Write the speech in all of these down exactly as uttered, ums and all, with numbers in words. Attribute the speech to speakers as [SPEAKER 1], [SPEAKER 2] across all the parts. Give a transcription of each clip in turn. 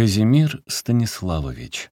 [SPEAKER 1] Казимир Станиславович.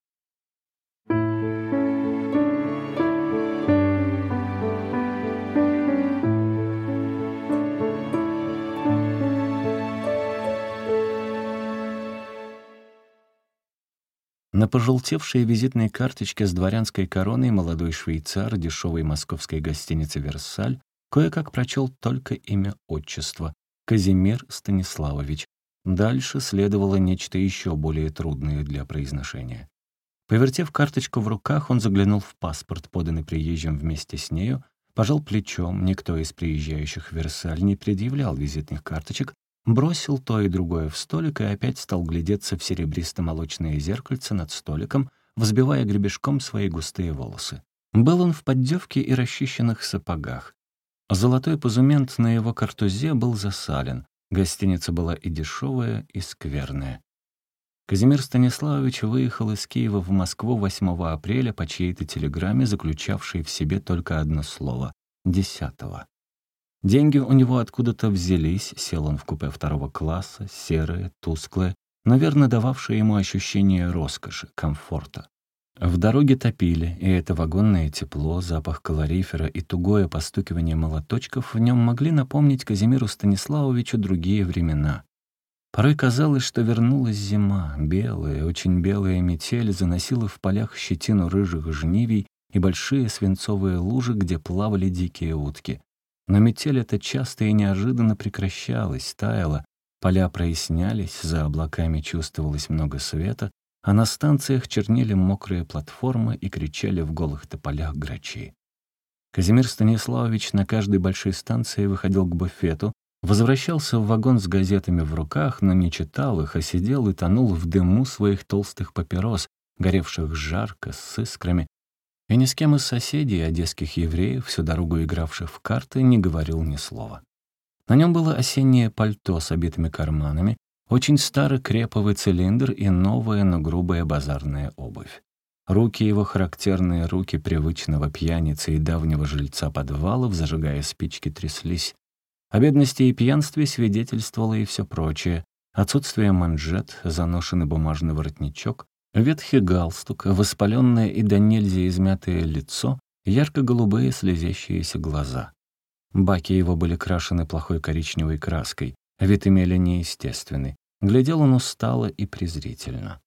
[SPEAKER 1] На пожелтевшей визитной карточке с дворянской короной молодой швейцар дешевой московской гостиницы «Версаль» кое-как прочел только имя-отчество — Казимир Станиславович. Дальше следовало нечто еще более трудное для произношения. Повертев карточку в руках, он заглянул в паспорт, поданный приезжим вместе с нею, пожал плечом, никто из приезжающих в Версаль не предъявлял визитных карточек, бросил то и другое в столик и опять стал глядеться в серебристо-молочное зеркальце над столиком, взбивая гребешком свои густые волосы. Был он в поддевке и расчищенных сапогах. Золотой позумент на его картузе был засален. Гостиница была и дешевая, и скверная. Казимир Станиславович выехал из Киева в Москву восьмого апреля по чьей-то телеграмме, заключавшей в себе только одно слово — десятого. Деньги у него откуда-то взялись, сел он в купе второго класса, серое, тусклое, но верно дававшее ему ощущение роскоши, комфорта. В дороге топили, и это вагонное тепло, запах калорифера и тугое постукивание молоточков в нем могли напомнить Казимиру Станиславовичу другие времена. Порой казалось, что вернулась зима, белая, очень белая метель заносила в полях щетину рыжих жнивий и большие свинцовые лужи, где плавали дикие утки. Но метель эта часто и неожиданно прекращалась, таяла, поля прояснялись, за облаками чувствовалось много света, а на станциях чернели мокрые платформы и кричали в голых тополях грачи. Казимир Станиславович на каждой большой станции выходил к буфету, возвращался в вагон с газетами в руках, но не читал их, а сидел и тонул в дыму своих толстых папирос, горевших жарко, с искрами, и ни с кем из соседей, одесских евреев, всю дорогу игравших в карты, не говорил ни слова. На нем было осеннее пальто с обитыми карманами, очень старый креповый цилиндр и новая, но грубая базарная обувь. Руки его, характерные руки привычного пьяницы и давнего жильца подвалов, зажигая спички, тряслись. О бедности и пьянстве свидетельствовало и все прочее. Отсутствие манжет, заношенный бумажный воротничок, ветхий галстук, воспаленное и до нельзя измятое лицо, ярко-голубые слезящиеся глаза. Баки его были крашены плохой коричневой краской, вид имели неестественный. Глядел он устало и презрительно.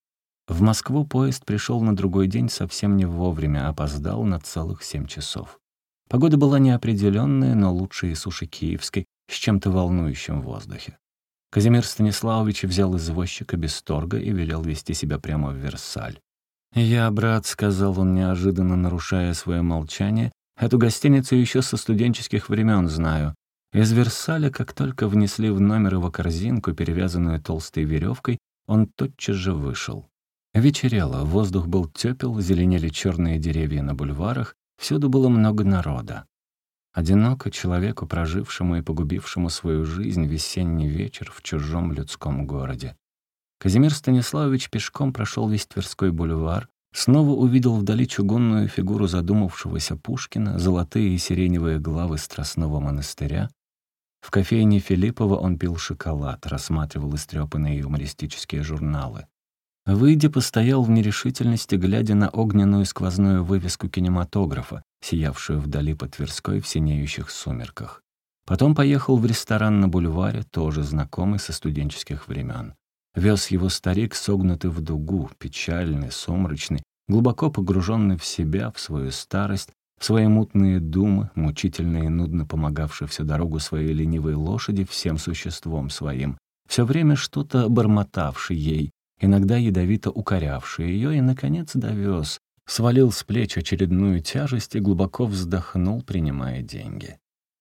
[SPEAKER 1] В Москву поезд пришел на другой день совсем не вовремя, опоздал на целых семь часов. Погода была неопределенная, но лучше и суши киевской, с чем-то волнующим в воздухе. Казимир Станиславович взял извозчика без торга и велел вести себя прямо в Версаль. «Я, брат», — сказал он, неожиданно нарушая свое молчание, — «эту гостиницу еще со студенческих времен знаю. Из Версаля, как только внесли в номер его корзинку, перевязанную толстой веревкой, он тотчас же вышел. Вечерело, воздух был тепел, зеленели черные деревья на бульварах, всюду было много народа. Одиноко человеку, прожившему и погубившему свою жизнь, весенний вечер в чужом людском городе. Казимир Станиславович пешком прошел весь Тверской бульвар, снова увидел вдали чугунную фигуру задумавшегося Пушкина, золотые и сиреневые главы Страстного монастыря. В кофейне Филиппова он пил шоколад, рассматривал истрепанные юмористические журналы. Выйдя, постоял в нерешительности, глядя на огненную сквозную вывеску кинематографа, сиявшую вдали по Тверской в синеющих сумерках. Потом поехал в ресторан на бульваре, тоже знакомый со студенческих времен. Вез его старик, согнутый в дугу, печальный, сумрачный, глубоко погруженный в себя, в свою старость, в свои мутные думы, мучительно и нудно помогавший всю дорогу своей ленивой лошади всем существом своим, все время что-то бормотавший ей, иногда ядовито укорявший ее, и, наконец, довез, свалил с плеч очередную тяжесть и глубоко вздохнул, принимая деньги.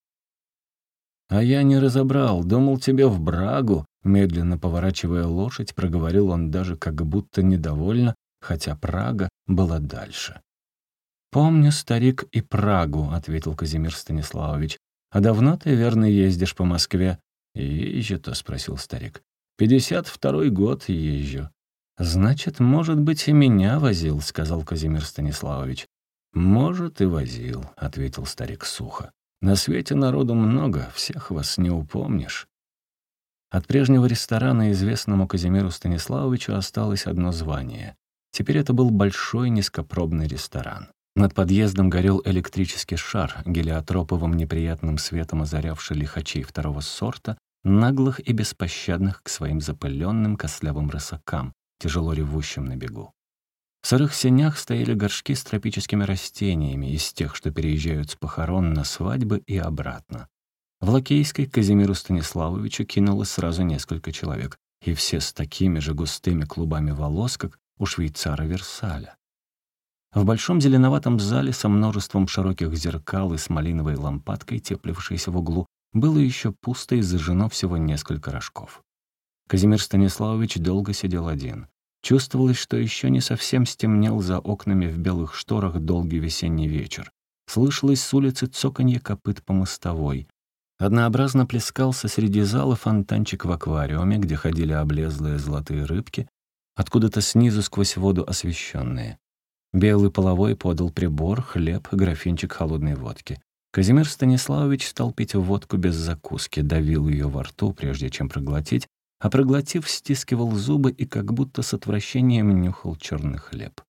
[SPEAKER 1] «А я не разобрал, думал тебе в брагу», медленно поворачивая лошадь, проговорил он даже как будто недовольно, хотя Прага была дальше. «Помню, старик, и Прагу», — ответил Казимир Станиславович. «А давно ты, верно, ездишь по Москве?» «Езжу-то», — спросил старик. «Пятьдесят второй год езжу». «Значит, может быть, и меня возил», — сказал Казимир Станиславович. «Может, и возил», — ответил старик сухо. «На свете народу много, всех вас не упомнишь». От прежнего ресторана известному Казимиру Станиславовичу осталось одно звание. Теперь это был большой низкопробный ресторан. Над подъездом горел электрический шар, гелиотроповым неприятным светом озарявший лихачей второго сорта, наглых и беспощадных к своим запыленным костлявым рысакам, тяжело ревущим на бегу. В сырых сенях стояли горшки с тропическими растениями, из тех, что переезжают с похорон на свадьбы и обратно. В Лакейской к Казимиру Станиславовичу кинулось сразу несколько человек, и все с такими же густыми клубами волос, как у швейцара Версаля. В большом зеленоватом зале со множеством широких зеркал и с малиновой лампадкой, теплившейся в углу, было еще пусто и зажжено всего несколько рожков. Казимир Станиславович долго сидел один. Чувствовалось, что еще не совсем стемнел за окнами в белых шторах долгий весенний вечер. Слышалось с улицы цоканье копыт по мостовой. Однообразно плескался среди зала фонтанчик в аквариуме, где ходили облезлые золотые рыбки, откуда-то снизу сквозь воду освещенные. Белый половой подал прибор, хлеб, графинчик холодной водки. Казимир Станиславович стал пить водку без закуски, давил ее во рту, прежде чем проглотить, а проглотив, стискивал зубы и как будто с отвращением нюхал черный хлеб.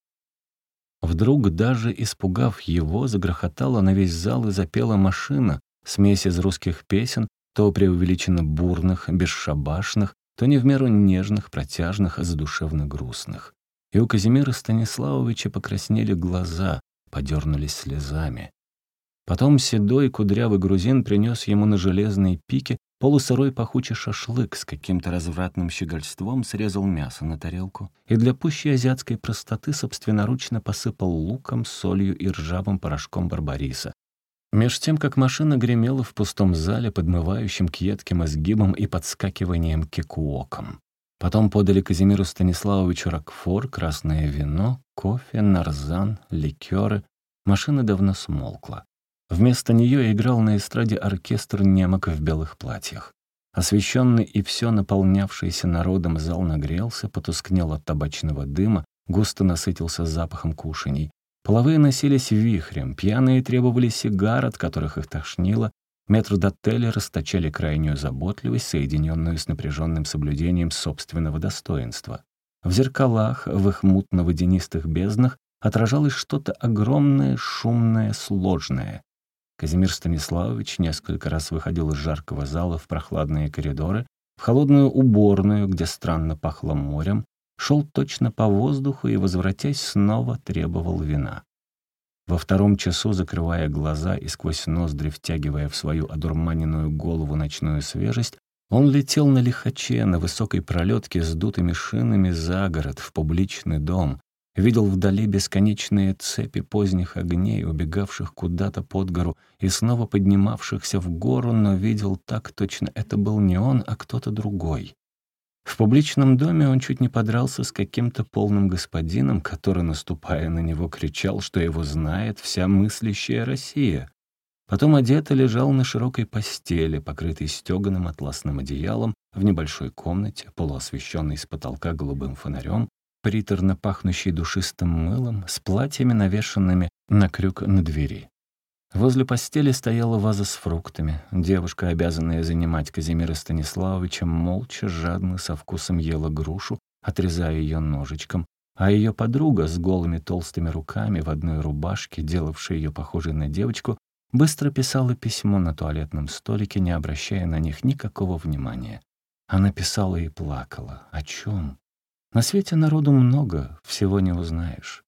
[SPEAKER 1] Вдруг, даже испугав его, загрохотала на весь зал и запела машина, смесь из русских песен, то преувеличенно бурных, бесшабашных, то не в меру нежных, протяжных, задушевно грустных. И у Казимира Станиславовича покраснели глаза, подернулись слезами. Потом седой кудрявый грузин принес ему на железной пике полусырой пахучий шашлык с каким-то развратным щегольством, срезал мясо на тарелку и для пущей азиатской простоты собственноручно посыпал луком, солью и ржавым порошком барбариса. Меж тем, как машина гремела в пустом зале, подмывающим к едким изгибам и подскакиванием кекуоком. Потом подали Казимиру Станиславовичу рокфор, красное вино, кофе, нарзан, ликеры. Машина давно смолкла. Вместо нее играл на эстраде оркестр немок в белых платьях. Освещенный и все наполнявшийся народом зал нагрелся, потускнел от табачного дыма, густо насытился запахом кушаний. Половые носились вихрем, пьяные требовали сигар, от которых их тошнило, метрдотели расточали крайнюю заботливость, соединенную с напряженным соблюдением собственного достоинства. В зеркалах, в их мутно-водянистых безднах отражалось что-то огромное, шумное, сложное. Казимир Станиславович несколько раз выходил из жаркого зала в прохладные коридоры, в холодную уборную, где странно пахло морем, шел точно по воздуху и, возвратясь, снова требовал вина. Во втором часу, закрывая глаза и сквозь ноздри втягивая в свою одурманенную голову ночную свежесть, он летел на лихаче, на высокой пролетке с дутыми шинами за город, в публичный дом, видел вдали бесконечные цепи поздних огней, убегавших куда-то под гору и снова поднимавшихся в гору, но видел так точно, это был не он, а кто-то другой. В публичном доме он чуть не подрался с каким-то полным господином, который, наступая на него, кричал, что его знает вся мыслящая Россия. Потом одетый лежал на широкой постели, покрытой стеганым атласным одеялом, в небольшой комнате, полуосвещенной с потолка голубым фонарем, приторно пахнущей душистым мылом, с платьями, навешанными на крюк на двери. Возле постели стояла ваза с фруктами. Девушка, обязанная занимать Казимира Станиславовича, молча, жадно, со вкусом ела грушу, отрезая ее ножичком, а ее подруга с голыми толстыми руками в одной рубашке, делавшая ее похожей на девочку, быстро писала письмо на туалетном столике, не обращая на них никакого внимания. Она писала и плакала. О чем? На свете народу много, всего не узнаешь.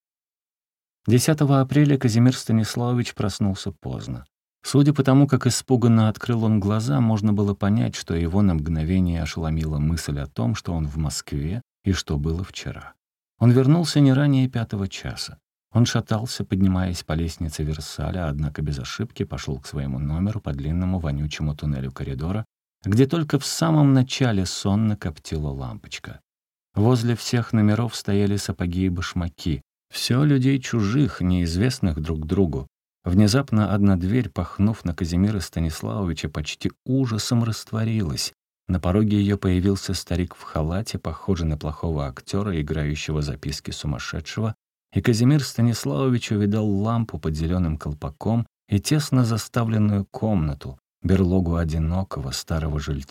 [SPEAKER 1] десятого апреля Казимир Станиславович проснулся поздно. Судя по тому, как испуганно открыл он глаза, можно было понять, что его на мгновение ошеломила мысль о том, что он в Москве и что было вчера. Он вернулся не ранее пятого часа. Он шатался, поднимаясь по лестнице Версаля, однако без ошибки пошел к своему номеру по длинному вонючему туннелю коридора, где только в самом начале сонно коптила лампочка. Возле всех номеров стояли сапоги и башмаки. Все людей чужих, неизвестных друг другу. Внезапно одна дверь, пахнув на Казимира Станиславовича, почти ужасом растворилась. На пороге ее появился старик в халате, похожий на плохого актера, играющего записки сумасшедшего, и Казимир Станиславович увидал лампу под зеленым колпаком и тесно заставленную комнату, берлогу одинокого старого жильца,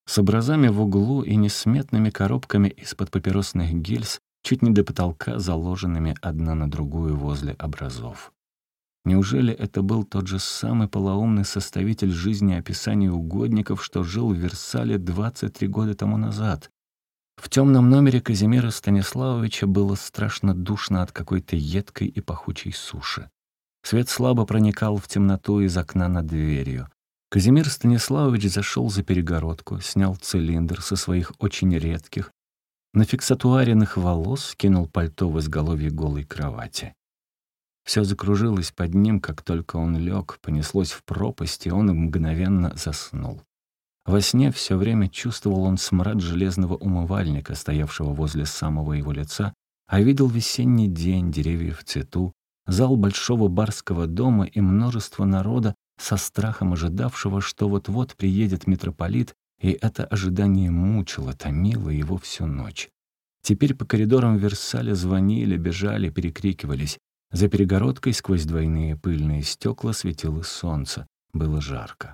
[SPEAKER 1] с образами в углу и несметными коробками из-под папиросных гильз, чуть не до потолка, заложенными одна на другую возле образов. Неужели это был тот же самый полоумный составитель жизнеописаний угодников, что жил в Версале двадцать три года тому назад? В темном номере Казимира Станиславовича было страшно душно от какой-то едкой и пахучей суши. Свет слабо проникал в темноту из окна над дверью. Казимир Станиславович зашел за перегородку, снял цилиндр со своих очень редких, нафиксатуаренных волос, кинул пальто в изголовье голой кровати. Все закружилось под ним, как только он лег, понеслось в пропасть, и он мгновенно заснул. Во сне все время чувствовал он смрад железного умывальника, стоявшего возле самого его лица, а видел весенний день, деревья в цвету, зал большого барского дома и множество народа, со страхом ожидавшего, что вот-вот приедет митрополит, и это ожидание мучило, томило его всю ночь. Теперь по коридорам Версаля звонили, бежали, перекрикивались. За перегородкой сквозь двойные пыльные стекла светило солнце. Было жарко.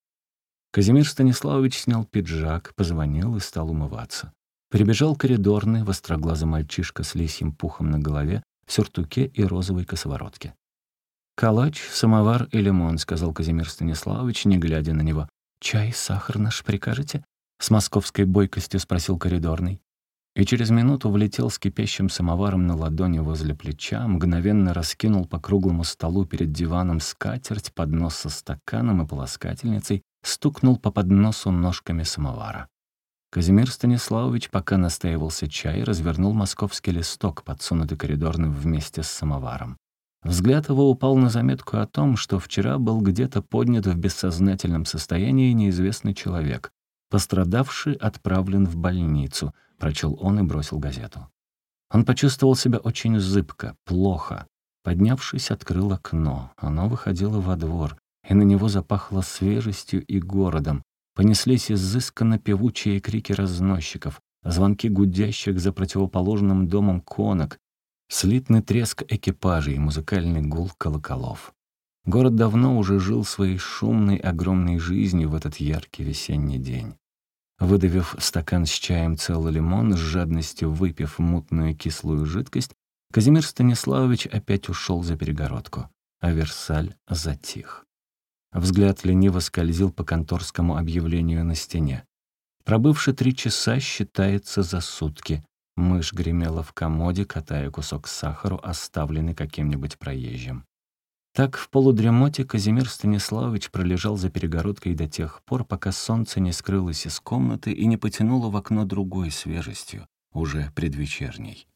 [SPEAKER 1] Казимир Станиславович снял пиджак, позвонил и стал умываться. Прибежал коридорный, востроглазый мальчишка с лисьим пухом на голове, в сюртуке и розовой косоворотке. «Калач, самовар и лимон», — сказал Казимир Станиславович, не глядя на него. «Чай, сахар наш прикажете?» — с московской бойкостью спросил коридорный. И через минуту влетел с кипящим самоваром на ладони возле плеча, мгновенно раскинул по круглому столу перед диваном скатерть, поднос со стаканом и полоскательницей, стукнул по подносу ножками самовара. Казимир Станиславович, пока настаивался чай, развернул московский листок, подсунутый коридорным вместе с самоваром. Взгляд его упал на заметку о том, что вчера был где-то поднят в бессознательном состоянии неизвестный человек. Пострадавший отправлен в больницу, прочел он и бросил газету. Он почувствовал себя очень зыбко, плохо. Поднявшись, открыл окно. Оно выходило во двор, и на него запахло свежестью и городом. Понеслись изысканно певучие крики разносчиков, звонки гудящих за противоположным домом конок, слитный треск экипажей и музыкальный гул колоколов. Город давно уже жил своей шумной, огромной жизнью в этот яркий весенний день. Выдавив стакан с чаем целый лимон, с жадностью выпив мутную кислую жидкость, Казимир Станиславович опять ушел за перегородку, а Версаль затих. Взгляд лениво скользил по конторскому объявлению на стене. Пробывши три часа, считается за сутки. Мышь гремела в комоде, катая кусок сахару, оставленный каким-нибудь проезжим. Так в полудремоте Казимир Станиславович пролежал за перегородкой до тех пор, пока солнце не скрылось из комнаты и не потянуло в окно другой свежестью, уже предвечерней.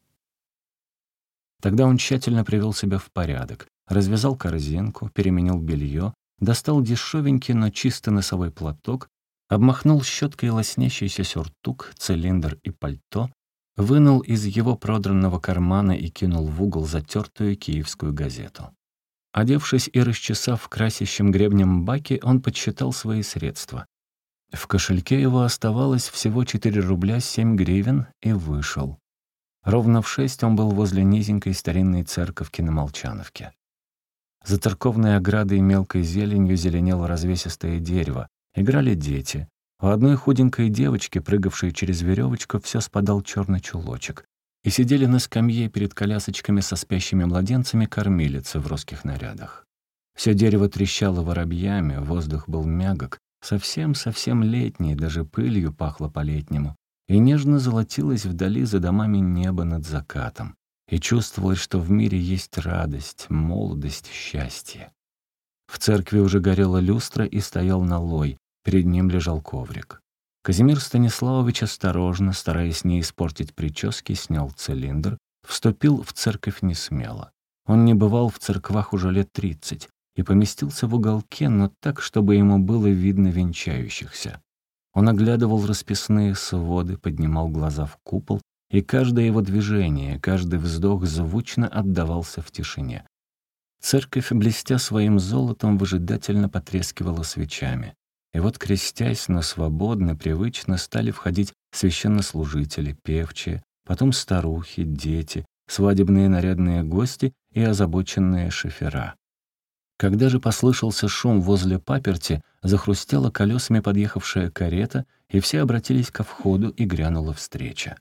[SPEAKER 1] Тогда он тщательно привел себя в порядок, развязал корзинку, переменил белье, достал дешевенький, но чисто носовой платок, обмахнул щеткой лоснящийся сюртук, цилиндр и пальто, вынул из его продранного кармана и кинул в угол затертую киевскую газету. Одевшись и расчесав в красящем гребнем баке, он подсчитал свои средства. В кошельке его оставалось всего четыре рубля семь гривен и вышел. Ровно в шесть он был возле низенькой старинной церковки на Молчановке. За церковной оградой мелкой зеленью зеленело развесистое дерево. Играли дети. У одной худенькой девочки, прыгавшей через веревочку, все спадал черный чулочек. И сидели на скамье перед колясочками со спящими младенцами кормилицы в русских нарядах. Все дерево трещало воробьями, воздух был мягок, совсем-совсем летний, даже пылью пахло по-летнему, и нежно золотилось вдали за домами небо над закатом, и чувствовалось, что в мире есть радость, молодость, счастье. В церкви уже горела люстра и стоял налой, перед ним лежал коврик. Казимир Станиславович осторожно, стараясь не испортить прически, снял цилиндр, вступил в церковь несмело. Он не бывал в церквах уже лет тридцать и поместился в уголке, но так, чтобы ему было видно венчающихся. Он оглядывал расписные своды, поднимал глаза в купол, и каждое его движение, каждый вздох звучно отдавался в тишине. Церковь, блестя своим золотом, выжидательно потрескивала свечами. И вот, крестясь, но свободно, привычно стали входить священнослужители, певчие, потом старухи, дети, свадебные нарядные гости и озабоченные шофера. Когда же послышался шум возле паперти, захрустела колесами подъехавшая карета, и все обратились ко входу, и грянула встреча.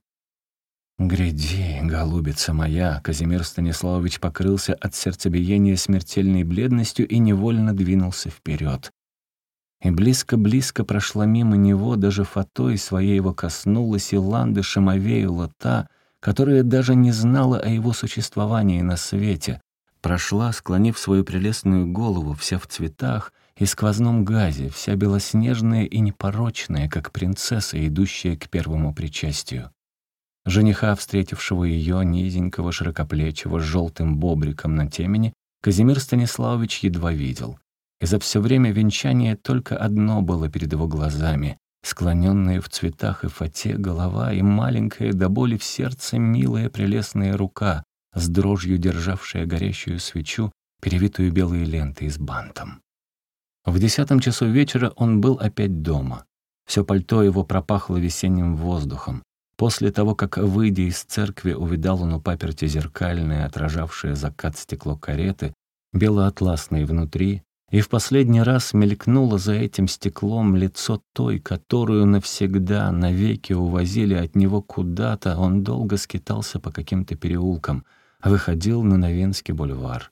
[SPEAKER 1] «Гряди, голубица моя!» Казимир Станиславович покрылся от сердцебиения смертельной бледностью и невольно двинулся вперед. И близко-близко прошла мимо него, даже фатой своей его коснулась, и ландышем овеяла та, которая даже не знала о его существовании на свете. Прошла, склонив свою прелестную голову, вся в цветах и сквозном газе, вся белоснежная и непорочная, как принцесса, идущая к первому причастию. Жениха, встретившего ее, низенького, широкоплечего, с желтым бобриком на темени, Казимир Станиславович едва видел. И за все время венчания только одно было перед его глазами — склоненная в цветах и фате голова и маленькая до боли в сердце милая прелестная рука, с дрожью державшая горящую свечу, перевитую белой лентой с бантом. В десятом часу вечера он был опять дома. Все пальто его пропахло весенним воздухом. После того, как, выйдя из церкви, увидал он у паперти зеркальное, отражавшее закат стекло кареты, белоатласное внутри, и в последний раз мелькнуло за этим стеклом лицо той, которую навсегда, навеки увозили от него куда-то, он долго скитался по каким-то переулкам, выходил на Новинский бульвар.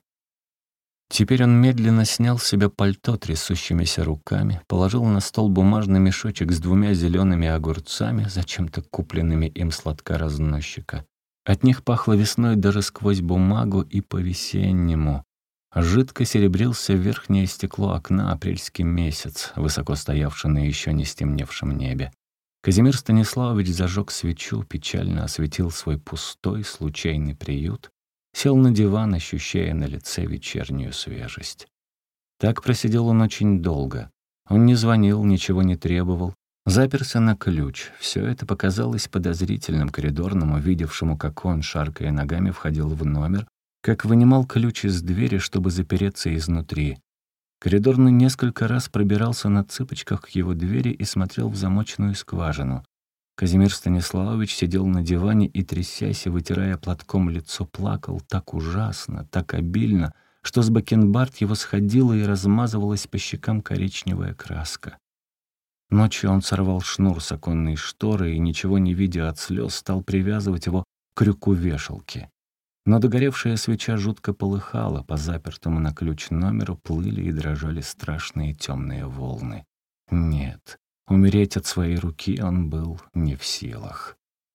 [SPEAKER 1] Теперь он медленно снял с себя пальто трясущимися руками, положил на стол бумажный мешочек с двумя зелеными огурцами, зачем-то купленными им сладкоразносчика. От них пахло весной даже сквозь бумагу и по-весеннему. Жидко серебрился в верхнее стекло окна апрельский месяц, высоко стоявший на еще не стемневшем небе. Казимир Станиславович зажег свечу, печально осветил свой пустой, случайный приют, сел на диван, ощущая на лице вечернюю свежесть. Так просидел он очень долго. Он не звонил, ничего не требовал, заперся на ключ. Все это показалось подозрительным коридорному, видевшему, как он, шаркая ногами, входил в номер, как вынимал ключ из двери, чтобы запереться изнутри. Коридорный несколько раз пробирался на цыпочках к его двери и смотрел в замочную скважину. Казимир Станиславович сидел на диване и, трясясь и вытирая платком лицо, плакал так ужасно, так обильно, что с бакенбард его сходила и размазывалась по щекам коричневая краска. Ночью он сорвал шнур с оконной шторы и, ничего не видя от слез, стал привязывать его к крюку вешалки. Но догоревшая свеча жутко полыхала, по запертому на ключ номеру плыли и дрожали страшные темные волны. Нет, умереть от своей руки он был не в силах.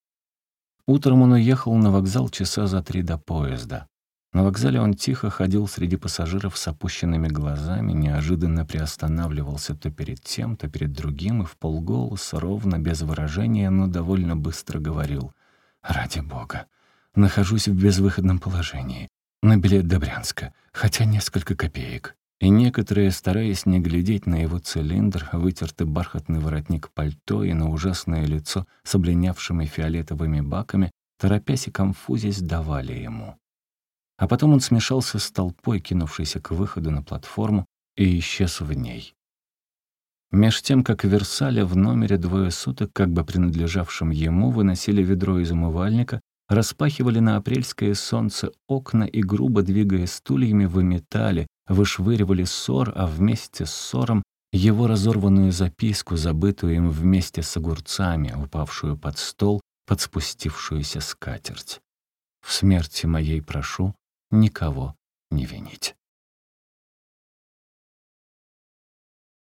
[SPEAKER 1] Утром он уехал на вокзал часа за три до поезда. На вокзале он тихо ходил среди пассажиров с опущенными глазами, неожиданно приостанавливался то перед тем, то перед другим и вполголоса, ровно, без выражения, но довольно быстро говорил: «Ради Бога, нахожусь в безвыходном положении. На билет до Брянска, хотя несколько копеек». И некоторые, стараясь не глядеть на его цилиндр, вытертый бархатный воротник пальто и на ужасное лицо с облинявшими фиолетовыми баками, торопясь и конфузясь, давали ему. А потом он смешался с толпой, кинувшейся к выходу на платформу, и исчез в ней. Меж тем, как в Версале в номере двое суток, как бы принадлежавшем ему, выносили ведро из умывальника, распахивали на апрельское солнце окна и, грубо двигая стульями, выметали, вышвыривали ссор, а вместе с ссором его разорванную записку, забытую им вместе с огурцами, упавшую под стол, под спустившуюся скатерть. «В смерти моей прошу никого не винить».